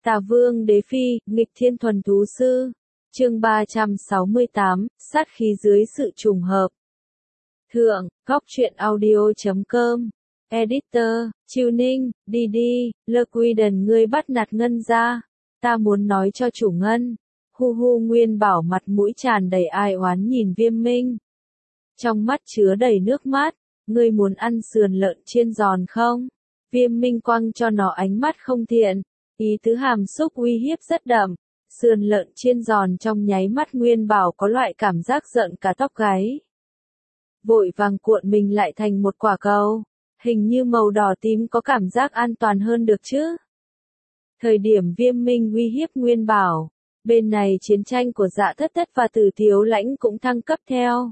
Tà Vương Đế Phi, nghịch thiên thuần thú sư. Chương 368, sát khí dưới sự trùng hợp. Thượng, góc truyện audio.com. Editor, Chiêu Ninh, Đi, Lequiden ngươi bắt nạt Ngân ra. Ta muốn nói cho chủ Ngân. Hu Nguyên Bảo mặt mũi tràn đầy ai oán nhìn Viêm Minh. Trong mắt chứa đầy nước mắt, ngươi muốn ăn sườn lợn chiên giòn không? Viêm Minh quăng cho nó ánh mắt không thiện, ý tứ hàm xúc uy hiếp rất đậm. Sườn lợn chiên giòn trong nháy mắt Nguyên Bảo có loại cảm giác giận cả tóc gáy. Vội vàng cuộn mình lại thành một quả cầu, hình như màu đỏ tím có cảm giác an toàn hơn được chứ. Thời điểm Viêm Minh uy hiếp Nguyên Bảo, bên này chiến tranh của Dạ Thất Thất và Tử Tiếu Lãnh cũng thăng cấp theo.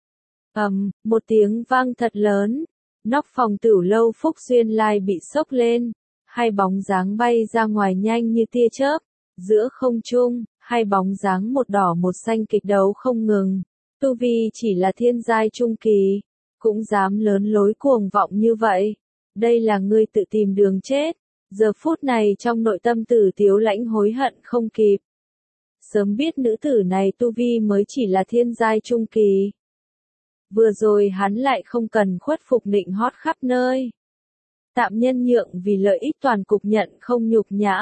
Một tiếng vang thật lớn, nóc phòng Tửu Lâu Phúc Xuyên Lai bị sốc lên, hai bóng dáng bay ra ngoài nhanh như tia chớp, giữa không trung, hai bóng dáng một đỏ một xanh kịch đấu không ngừng. Tu vi chỉ là thiên giai trung kỳ, cũng dám lớn lối cuồng vọng như vậy. Đây là ngươi tự tìm đường chết. Giờ phút này trong nội tâm Tử Tiếu Lãnh hối hận không kịp. Sớm biết nữ tử này tu vi mới chỉ là thiên giai trung kỳ. Vừa rồi hắn lại không cần khuất phục nịnh hót khắp nơi. Tạm nhân nhượng vì lợi ích toàn cục nhận không nhục nhã.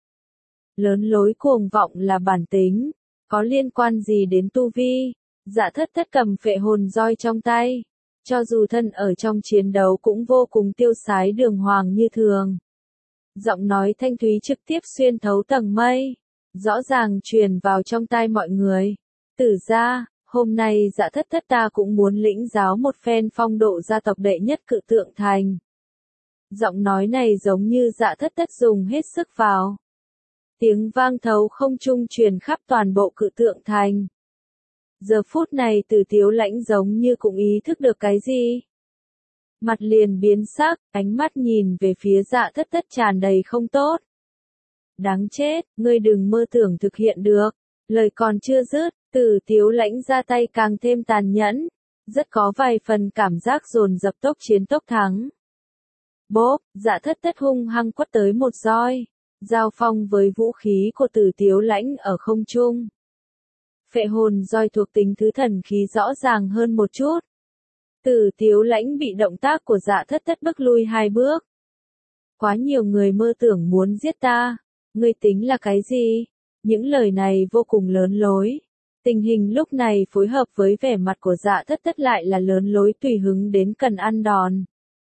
Lớn lối cuồng vọng là bản tính, có liên quan gì đến tu vi? Dạ Thất Thất cầm phệ hồn roi trong tay, cho dù thân ở trong chiến đấu cũng vô cùng tiêu sái đường hoàng như thường. Giọng nói thanh thúy trực tiếp xuyên thấu tầng mây, rõ ràng truyền vào trong tai mọi người. Tử gia, hôm nay Dạ Thất Thất ta cũng muốn lĩnh giáo một phen phong độ gia tộc đệ nhất Cự Tượng Thành. Giọng nói này giống như Dạ Thất Thất dùng hết sức vào. Tiếng vang thấu không trung truyền khắp toàn bộ Cự Tượng Thành. Giờ phút này Tử Tiếu Lãnh giống như cũng ý thức được cái gì. Mặt liền biến sắc, ánh mắt nhìn về phía Dạ Thất Thất tràn đầy không tốt. Đáng chết, ngươi đừng mơ tưởng thực hiện được. Lời còn chưa dứt, Tử Tiếu Lãnh ra tay càng thêm tàn nhẫn. Rất có vài phần cảm giác dồn dập tốc chiến tốc thắng. Bốp, Dạ Thất Thất hung hăng quất tới một roi. Giao phong với vũ khí của Tử Tiếu Lãnh ở không trung. Phệ hồn roi thuộc tính thứ thần khí rõ ràng hơn một chút. Tử Tiếu Lãnh bị động tác của Dạ Thất Thất bức lui hai bước. Quá nhiều người mơ tưởng muốn giết ta, ngươi tính là cái gì? Những lời này vô cùng lớn lối. Tình hình lúc này phối hợp với vẻ mặt của Dạ Thất Thất lại là lớn lối tùy hứng đến cần ăn đòn.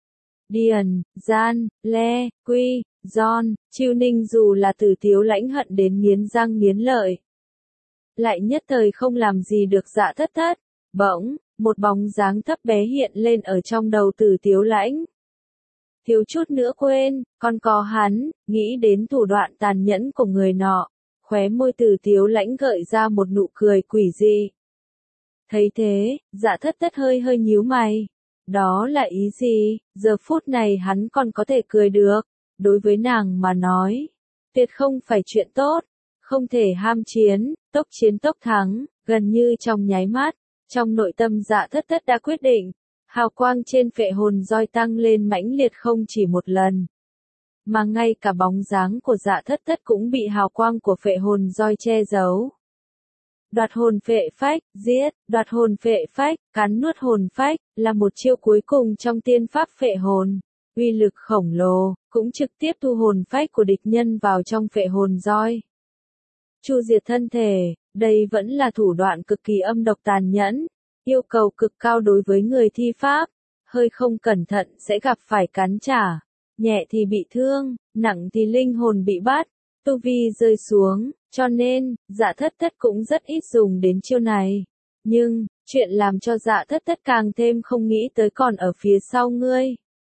Điền, Gian, Le, Quy, John, Chiêu Ninh dù là Tử Tiếu Lãnh hận đến nghiến răng nghiến lợi. Lại nhất thời không làm gì được Dạ Thất Thất. Bỗng, một bóng dáng thấp bé hiện lên ở trong đầu Tử Tiếu Lãnh. Thiếu chút nữa quên, còn có hắn, nghĩ đến thủ đoạn tàn nhẫn của người nọ. Khóe môi Tử Tiếu Lãnh gợi ra một nụ cười quỷ dị. Thấy thế, Dạ Thất Thất hơi nhíu mày. Đó là ý gì? Giờ phút này hắn còn có thể cười được. Đối với nàng mà nói, tuyệt không phải chuyện tốt. Không thể ham chiến tốc thắng, gần như trong nháy mắt. Trong nội tâm Dạ Thất Thất đã quyết định, hào quang trên phệ hồn roi tăng lên mãnh liệt không chỉ một lần. Mà ngay cả bóng dáng của Dạ Thất Thất cũng bị hào quang của phệ hồn roi che giấu. Đoạt hồn phệ phách, giết, đoạt hồn phệ phách, cắn nuốt hồn phách, là một chiêu cuối cùng trong tiên pháp phệ hồn. Uy lực khổng lồ, cũng trực tiếp thu hồn phách của địch nhân vào trong phệ hồn roi. Chu diệt thân thể, đây vẫn là thủ đoạn cực kỳ âm độc tàn nhẫn, yêu cầu cực cao đối với người thi pháp, hơi không cẩn thận sẽ gặp phải cắn trả, nhẹ thì bị thương, nặng thì linh hồn bị bắt, tu vi rơi xuống, cho nên, Dạ Thất Thất cũng rất ít dùng đến chiêu này. Nhưng, chuyện làm cho Dạ Thất Thất càng thêm không nghĩ tới còn ở phía sau ngươi.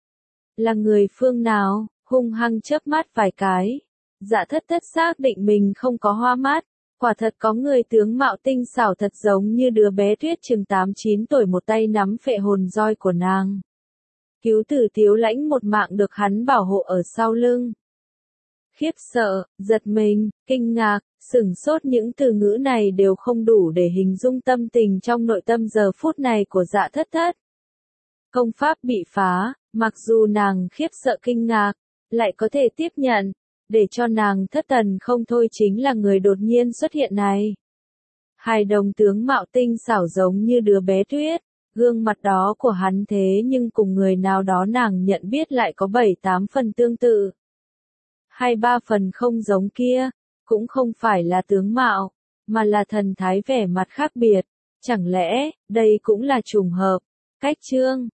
Là người phương nào, hung hăng chớp mắt vài cái. Dạ Thất Thất xác định mình không có hoa mắt, quả thật có người tướng mạo tinh xảo thật giống như đứa bé Tuyết chừng 8-9 tuổi một tay nắm phệ hồn roi của nàng. Cứu Tử Tiếu Lãnh một mạng được hắn bảo hộ ở sau lưng. Khiếp sợ, giật mình, kinh ngạc, sửng sốt những từ ngữ này đều không đủ để hình dung tâm tình trong nội tâm giờ phút này của Dạ Thất Thất. Công pháp bị phá, mặc dù nàng khiếp sợ kinh ngạc, lại có thể tiếp nhận. Để cho nàng thất thần không thôi chính là người đột nhiên xuất hiện này. Hai đồng tướng mạo tinh xảo giống như đứa bé Tuyết, gương mặt đó của hắn thế nhưng cùng người nào đó nàng nhận biết lại có 7-8 phần tương tự. 2-3 phần không giống kia, cũng không phải là tướng mạo, mà là thần thái vẻ mặt khác biệt. Chẳng lẽ, đây cũng là trùng hợp? Cách chương